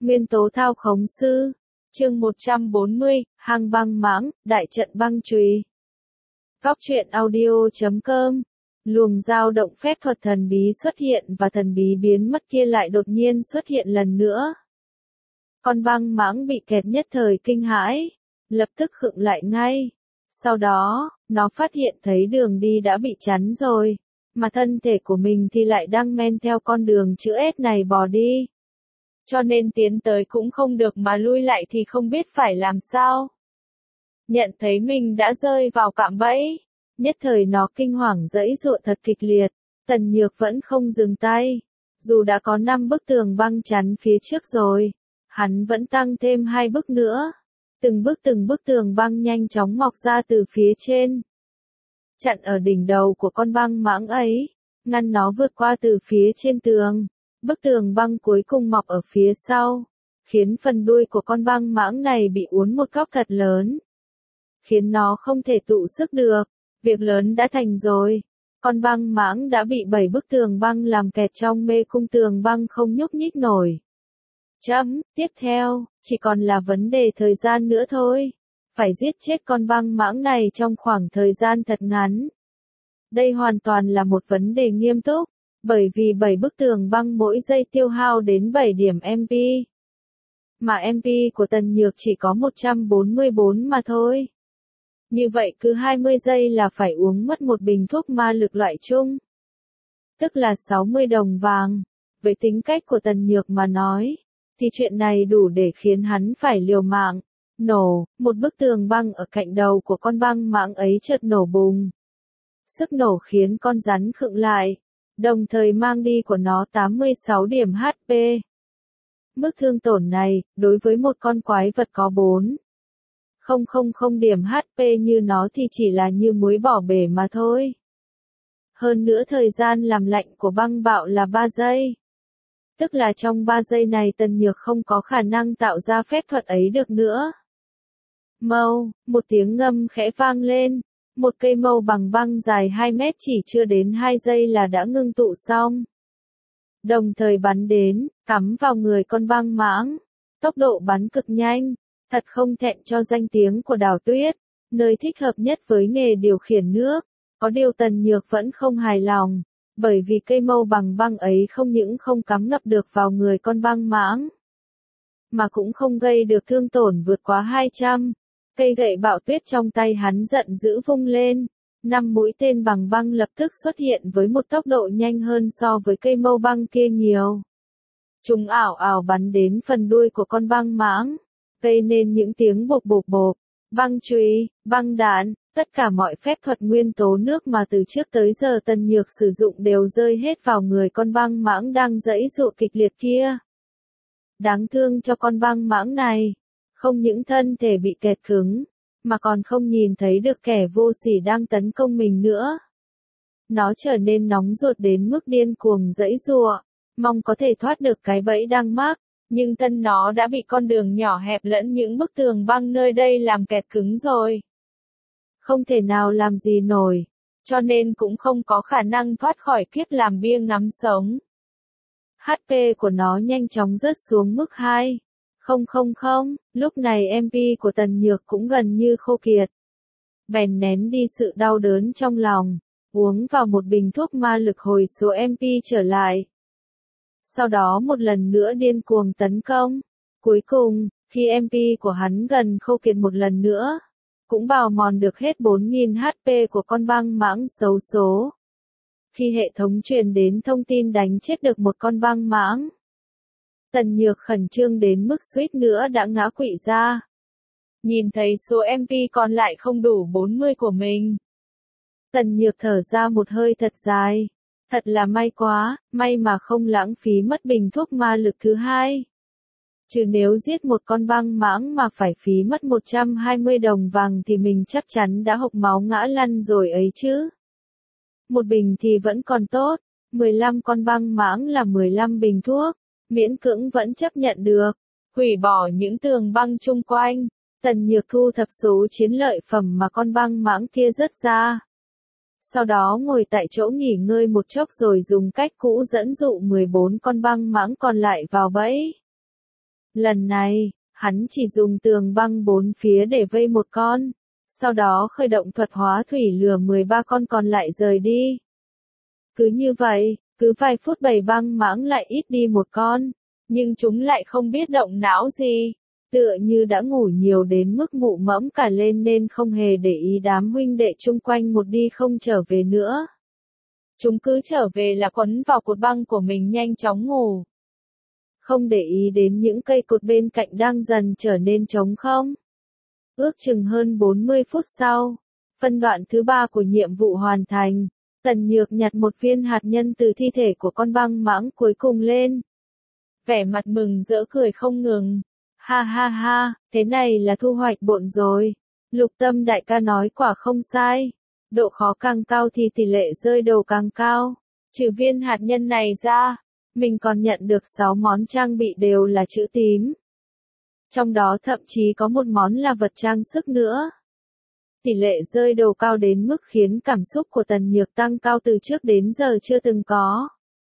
Nguyên tố thao khống sư. Chương 140, hang băng mãng, đại trận băng chùy. Góc truyện audio.com. Luồng dao động phép thuật thần bí xuất hiện và thần bí biến mất kia lại đột nhiên xuất hiện lần nữa. Con băng mãng bị kẹp nhất thời kinh hãi, lập tức khựng lại ngay. Sau đó, nó phát hiện thấy đường đi đã bị chắn rồi, mà thân thể của mình thì lại đang men theo con đường chữ S này bò đi. Cho nên tiến tới cũng không được mà lui lại thì không biết phải làm sao. Nhận thấy mình đã rơi vào cạm bẫy, nhất thời nó kinh hoàng giãy giụa thật kịch liệt, Tần Nhược vẫn không dừng tay. Dù đã có 5 bức tường băng chắn phía trước rồi, hắn vẫn tăng thêm 2 bức nữa. Từng bức tường băng nhanh chóng mọc ra từ phía trên. Chặn ở đỉnh đầu của con băng mãng ấy, ngăn nó vượt qua từ phía trên tường. Bức tường băng cuối cùng mọc ở phía sau, khiến phần đuôi của con băng mãng này bị uốn một góc thật lớn. Khiến nó không thể tụ sức được, việc lớn đã thành rồi. Con băng mãng đã bị 7 bức tường băng làm kẹt trong mê cung tường băng không nhúc nhích nổi. Tiếp theo, chỉ còn là vấn đề thời gian nữa thôi. Phải giết chết con băng mãng này trong khoảng thời gian thật ngắn. Đây hoàn toàn là một vấn đề nghiêm túc, bởi vì 7 bức tường băng mỗi giây tiêu hao đến 7 điểm MP. Mà MP của Tần Nhược chỉ có 144 mà thôi. Như vậy cứ 20 giây là phải uống mất một bình thuốc ma lực loại chung. Tức là 60 đồng vàng. Với tính cách của Tần Nhược mà nói, thì chuyện này đủ để khiến hắn phải liều mạng. Nổ, một bức tường băng ở cạnh đầu của con băng mãng ấy chợt nổ bùng. Sức nổ khiến con rắn khựng lại, đồng thời mang đi của nó 86 điểm HP. Mức thương tổn này, đối với một con quái vật có 4,000 điểm HP như nó thì chỉ là như muối bỏ bể mà thôi. Hơn nữa thời gian làm lạnh của băng bạo là 3 giây. Tức là trong 3 giây này Tần Nhược không có khả năng tạo ra phép thuật ấy được nữa. Mâu, một tiếng ngâm khẽ vang lên. Một cây mâu bằng băng dài 2 mét chỉ chưa đến 2 giây là đã ngưng tụ xong. Đồng thời bắn đến, cắm vào người con băng mãng. Tốc độ bắn cực nhanh, thật không thẹn cho danh tiếng của Đào Tuyết, nơi thích hợp nhất với nghề điều khiển nước. Có điều Tần Nhược vẫn không hài lòng, bởi vì cây mâu bằng băng ấy không những không cắm ngập được vào người con băng mãng, mà cũng không gây được thương tổn vượt quá 200. Cây gậy bạo tuyết trong tay hắn giận dữ vung lên, 5 mũi tên bằng băng lập tức xuất hiện với một tốc độ nhanh hơn so với cây mâu băng kia nhiều. Chúng ảo ảo bắn đến phần đuôi của con băng mãng, gây nên những tiếng bộp bộp bộp. Băng chùy, băng đạn, tất cả mọi phép thuật nguyên tố nước mà từ trước tới giờ Tần Nhược sử dụng đều rơi hết vào người con băng mãng đang giãy giụa kịch liệt kia. Đáng thương cho con băng mãng này. Không những thân thể bị kẹt cứng, mà còn không nhìn thấy được kẻ vô sỉ đang tấn công mình nữa. Nó trở nên nóng ruột đến mức điên cuồng giãy giụa, mong có thể thoát được cái bẫy đang mắc, nhưng thân nó đã bị con đường nhỏ hẹp lẫn những bức tường băng nơi đây làm kẹt cứng rồi. Không thể nào làm gì nổi, cho nên cũng không có khả năng thoát khỏi kiếp làm bia ngắm sống. HP của nó nhanh chóng rớt xuống mức 2,000. Lúc này MP của Tần Nhược cũng gần như khô kiệt. Bèn nén đi sự đau đớn trong lòng, uống vào một bình thuốc ma lực hồi số MP trở lại. Sau đó một lần nữa điên cuồng tấn công. Cuối cùng, khi MP của hắn gần khô kiệt một lần nữa, cũng bào mòn được hết 4.000 HP của con băng mãng xấu số. Khi hệ thống truyền đến thông tin đánh chết được một con băng mãng, Tần Nhược khẩn trương đến mức suýt nữa đã ngã quỵ ra. Nhìn thấy số MP còn lại không đủ 40 của mình, Tần Nhược thở ra một hơi thật dài. Thật là may quá, may mà không lãng phí mất bình thuốc ma lực thứ 2. Chứ nếu giết một con băng mãng mà phải phí mất 120 đồng vàng thì mình chắc chắn đã hộc máu ngã lăn rồi ấy chứ. Một bình thì vẫn còn tốt, 15 con băng mãng là 15 bình thuốc. Miễn cưỡng vẫn chấp nhận được. Hủy bỏ những tường băng chung quanh, Tần Nhược thu thập số chiến lợi phẩm mà con băng mãng kia rớt ra. Sau đó ngồi tại chỗ nghỉ ngơi một chốc rồi dùng cách cũ dẫn dụ 14 con băng mãng còn lại vào bẫy. Lần này, hắn chỉ dùng tường băng bốn phía để vây một con, sau đó khởi động thuật hóa thủy lừa 13 con còn lại rời đi. Cứ như vậy, cứ vài phút bảy băng mãng lại ít đi một con, nhưng chúng lại không biết động não gì, tựa như đã ngủ nhiều đến mức mụ mẫm cả lên nên không hề để ý đám huynh đệ chung quanh một đi không trở về nữa. Chúng cứ trở về là quấn vào cột băng của mình nhanh chóng ngủ. Không để ý đến những cây cột bên cạnh đang dần trở nên trống không. Ước chừng hơn 40 phút sau, phân đoạn thứ 3 của nhiệm vụ hoàn thành, Tần Nhược nhặt một viên hạt nhân từ thi thể của con băng mãng cuối cùng lên. Vẻ mặt mừng rỡ cười không ngừng. Ha ha ha, thế này là thu hoạch bộn rồi. Lục Tâm đại ca nói quả không sai. Độ khó càng cao thì tỷ lệ rơi đầu càng cao. Trừ viên hạt nhân này ra, mình còn nhận được 6 món trang bị đều là chữ tím. Trong đó thậm chí có một món là vật trang sức nữa. Tỷ lệ rơi đầu cao đến mức khiến cảm xúc của Tần Nhược tăng cao từ trước đến giờ chưa từng có.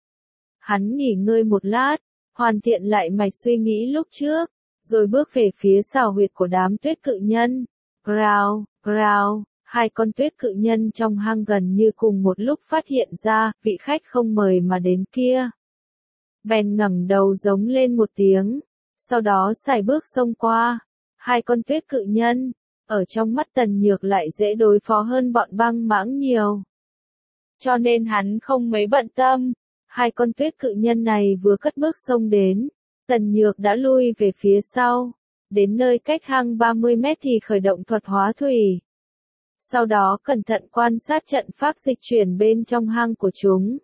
Hắn nghỉ ngơi một lát, hoàn thiện lại mạch suy nghĩ lúc trước, rồi bước về phía xào huyệt của đám tuyết cự nhân. Growl, growl, hai con tuyết cự nhân trong hang gần như cùng một lúc phát hiện ra vị khách không mời mà đến kia. Bèn ngẩng đầu giống lên một tiếng, sau đó sải bước xông qua. Hai con tuyết cự nhân, ở trong mắt Tần Nhược lại dễ đối phó hơn bọn băng mãng nhiều. Cho nên hắn không mấy bận tâm. Hai con tuyết cự nhân này vừa cất bước xông đến, Tần Nhược đã lui về phía sau. Đến nơi cách hang 30 mét thì khởi động thuật hóa thủy. Sau đó cẩn thận quan sát trận pháp dịch chuyển bên trong hang của chúng.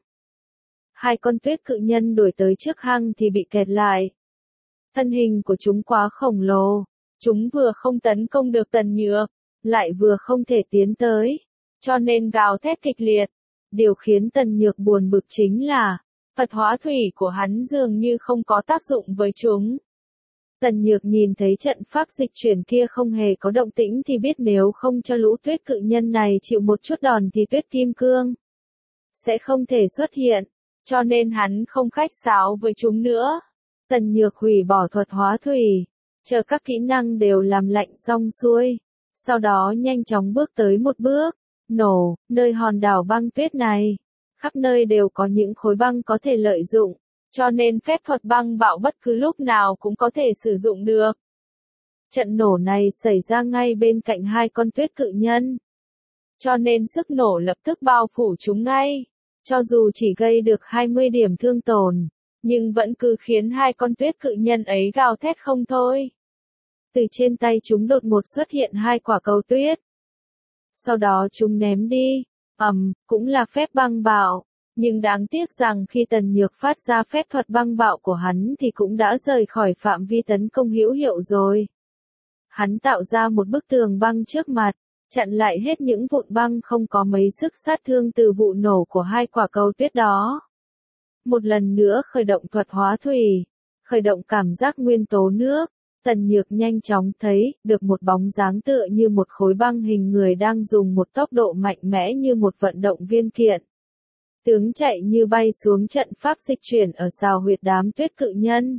Hai con tuyết cự nhân đuổi tới trước hang thì bị kẹt lại. Thân hình của chúng quá khổng lồ. Chúng vừa không tấn công được Tần Nhược, lại vừa không thể tiến tới, cho nên gào thét kịch liệt. Điều khiến Tần Nhược buồn bực chính là, thuật hóa thủy của hắn dường như không có tác dụng với chúng. Tần Nhược nhìn thấy trận pháp dịch chuyển kia không hề có động tĩnh thì biết nếu không cho lũ tuyết cự nhân này chịu một chút đòn thì tuyết kim cương sẽ không thể xuất hiện, cho nên hắn không khách sáo với chúng nữa. Tần Nhược hủy bỏ thuật hóa thủy, chờ các kỹ năng đều làm lạnh xong xuôi, sau đó nhanh chóng bước tới một bước, nổ, nơi hòn đảo băng tuyết này. Khắp nơi đều có những khối băng có thể lợi dụng, cho nên phép thuật băng bạo bất cứ lúc nào cũng có thể sử dụng được. Trận nổ này xảy ra ngay bên cạnh hai con tuyết cự nhân, cho nên sức nổ lập tức bao phủ chúng ngay. Cho dù chỉ gây được 20 điểm thương tổn, nhưng vẫn cứ khiến hai con tuyết cự nhân ấy gào thét không thôi. Từ trên tay chúng đột ngột xuất hiện hai quả cầu tuyết. Sau đó chúng ném đi. Cũng là phép băng bạo. Nhưng đáng tiếc rằng khi Tần Nhược phát ra phép thuật băng bạo của hắn thì cũng đã rời khỏi phạm vi tấn công hữu hiệu rồi. Hắn tạo ra một bức tường băng trước mặt, chặn lại hết những vụn băng không có mấy sức sát thương từ vụ nổ của hai quả cầu tuyết đó. Một lần nữa khởi động thuật hóa thủy, khởi động cảm giác nguyên tố nước. Tần Nhược nhanh chóng thấy được một bóng dáng tựa như một khối băng hình người đang dùng một tốc độ mạnh mẽ như một vận động viên kiện. Tướng chạy như bay xuống trận pháp dịch chuyển ở xào huyệt đám tuyết cự nhân.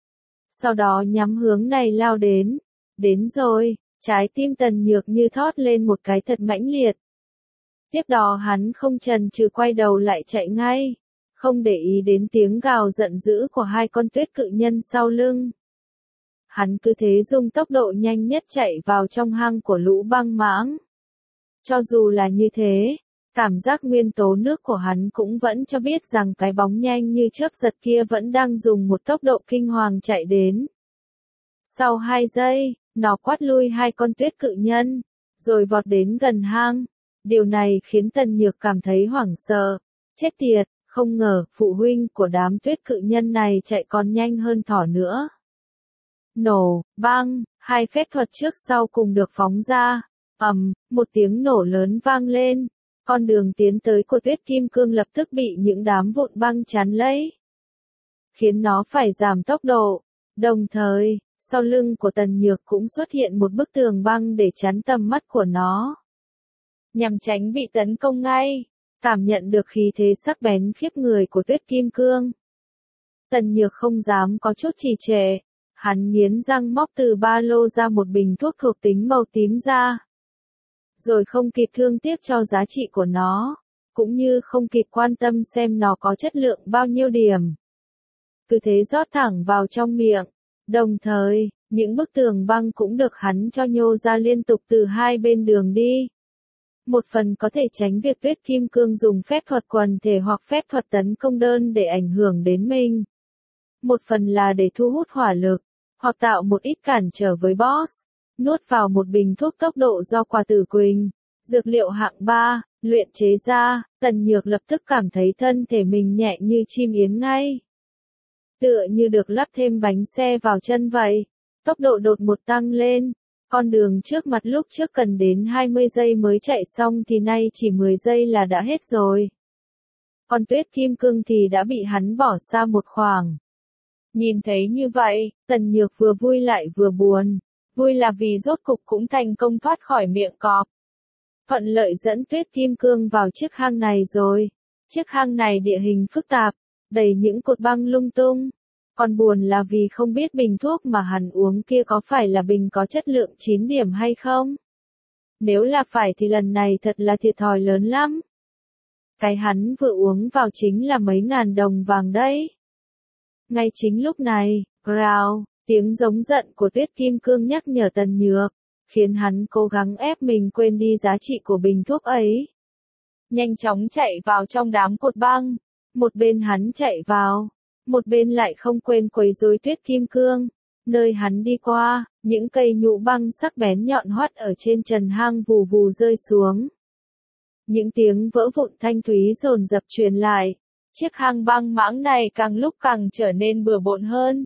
Sau đó nhắm hướng này lao đến. Đến rồi, trái tim Tần Nhược như thót lên một cái thật mãnh liệt. Tiếp đó hắn không chần chừ quay đầu lại chạy ngay, không để ý đến tiếng gào giận dữ của hai con tuyết cự nhân sau lưng. Hắn cứ thế dùng tốc độ nhanh nhất chạy vào trong hang của lũ băng mãng. Cho dù là như thế, cảm giác nguyên tố nước của hắn cũng vẫn cho biết rằng cái bóng nhanh như chớp giật kia vẫn đang dùng một tốc độ kinh hoàng chạy đến. Sau 2 giây, nó quát lui hai con tuyết cự nhân, rồi vọt đến gần hang. Điều này khiến Tần Nhược cảm thấy hoảng sợ. Chết tiệt, không ngờ phụ huynh của đám tuyết cự nhân này chạy còn nhanh hơn thỏ nữa. Nổ, bang, hai phép thuật trước sau cùng được phóng ra. Một tiếng nổ lớn vang lên. Con đường tiến tới của tuyết kim cương lập tức bị những đám vụn băng chắn lấy, khiến nó phải giảm tốc độ. Đồng thời, sau lưng của Tần Nhược cũng xuất hiện một bức tường băng để chắn tầm mắt của nó. Nhằm tránh bị tấn công ngay, cảm nhận được khí thế sắc bén khiếp người của tuyết kim cương. Tần Nhược không dám có chút trì trệ. Hắn nghiến răng móc từ ba lô ra một bình thuốc thuộc tính màu tím ra. Rồi không kịp thương tiếc cho giá trị của nó, cũng như không kịp quan tâm xem nó có chất lượng bao nhiêu điểm. Cứ thế rót thẳng vào trong miệng. Đồng thời, những bức tường băng cũng được hắn cho nhô ra liên tục từ hai bên đường đi. Một phần có thể tránh việc Tuyết Kim Cương dùng phép thuật quần thể hoặc phép thuật tấn công đơn để ảnh hưởng đến mình. Một phần là để thu hút hỏa lực, hoặc tạo một ít cản trở với boss. Nuốt vào một bình thuốc tốc độ do quả tử quỳnh, dược liệu hạng 3, luyện chế ra, Tần Nhược lập tức cảm thấy thân thể mình nhẹ như chim yến ngay. Tựa như được lắp thêm bánh xe vào chân vậy, tốc độ đột ngột tăng lên. Con đường trước mặt lúc trước cần đến 20 giây mới chạy xong thì nay chỉ 10 giây là đã hết rồi. Còn Tuyết Kim Cương thì đã bị hắn bỏ xa một khoảng. Nhìn thấy như vậy, Tần Nhược vừa vui lại vừa buồn. Vui là vì rốt cục cũng thành công thoát khỏi miệng cọp. Thuận lợi dẫn Tuyết Kim Cương vào chiếc hang này rồi. Chiếc hang này địa hình phức tạp, đầy những cột băng lung tung. Còn buồn là vì không biết bình thuốc mà hắn uống kia có phải là bình có chất lượng 9 điểm hay không. Nếu là phải thì lần này thật là thiệt thòi lớn lắm. Cái hắn vừa uống vào chính là mấy ngàn đồng vàng đấy. Ngay chính lúc này, growl, tiếng giống giận của Tuyết Kim Cương nhắc nhở Tần Nhược, khiến hắn cố gắng ép mình quên đi giá trị của bình thuốc ấy. Nhanh chóng chạy vào trong đám cột băng, một bên hắn chạy vào, một bên lại không quên quấy rối Tuyết Kim Cương. Nơi hắn đi qua, những cây nhũ băng sắc bén nhọn hoắt ở trên trần hang vù vù rơi xuống. Những tiếng vỡ vụn thanh thúy dồn dập truyền lại. Chiếc hang băng mãng này càng lúc càng trở nên bừa bộn hơn.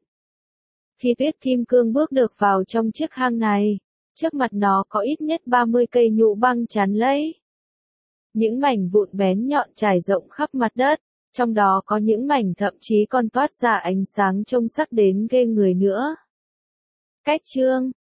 Khi Tuyết Kim Cương bước được vào trong chiếc hang này, trước mặt nó có ít nhất 30 cây nhũ băng chắn lấy. Những mảnh vụn bén nhọn trải rộng khắp mặt đất, trong đó có những mảnh thậm chí còn toát ra ánh sáng trông sắc đến ghê người nữa. Cách chương